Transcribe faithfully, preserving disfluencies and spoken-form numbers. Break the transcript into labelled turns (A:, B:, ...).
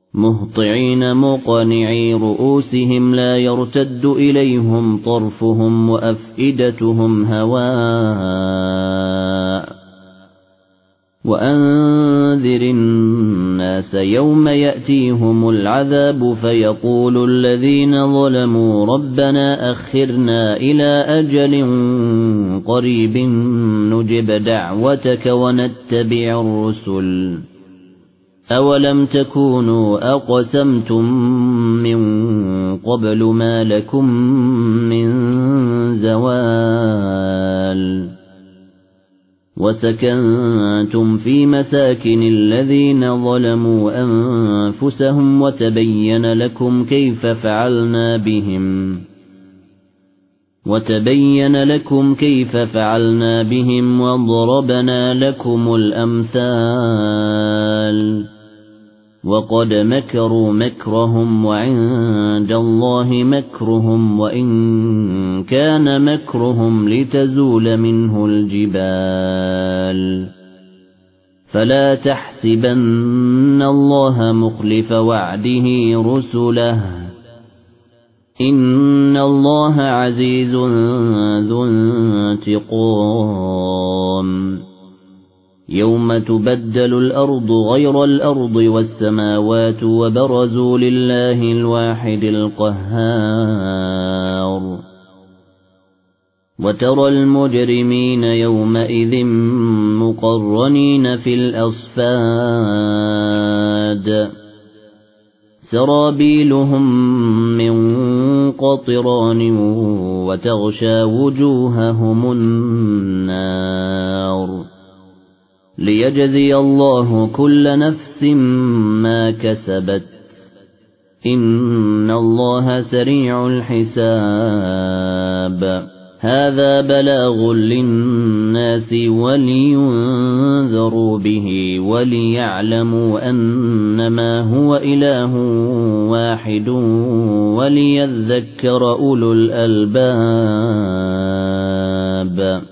A: مهطعين مقنعي رؤوسهم لا يرتد إليهم طرفهم وأفئدتهم هواء وأنذر الناس يوم يأتيهم العذاب فيقول الذين ظلموا ربنا أخرنا إلى أجل قريب نجب دعوتك ونتبع الرسل أولم تكونوا أقسمتم من قبل ما لكم من زوال وسكنتم في مساكن الذين ظلموا أنفسهم وتبين لكم كيف فعلنا بهم وتبين لكم كيف فعلنا بهم وضربنا لكم الأمثال وقد مكروا مكرهم وعند الله مكرهم وإن كان مكرهم لتزول منه الجبال فلا تحسبن الله مخلف وعده رسله إن الله عزيز ذو انتقام يوم تبدل الأرض غير الأرض والسماوات وبرزوا لله الواحد القهار وترى المجرمين يومئذ مقرنين في الأصفاد سرابيلهم من قطران وتغشى وجوههم النار ليجزي الله كل نفس ما كسبت إن الله سريع الحساب هذا بلاغ للناس ولينذروا به وليعلموا أنما هو إله واحد وليذكر أولو الألباب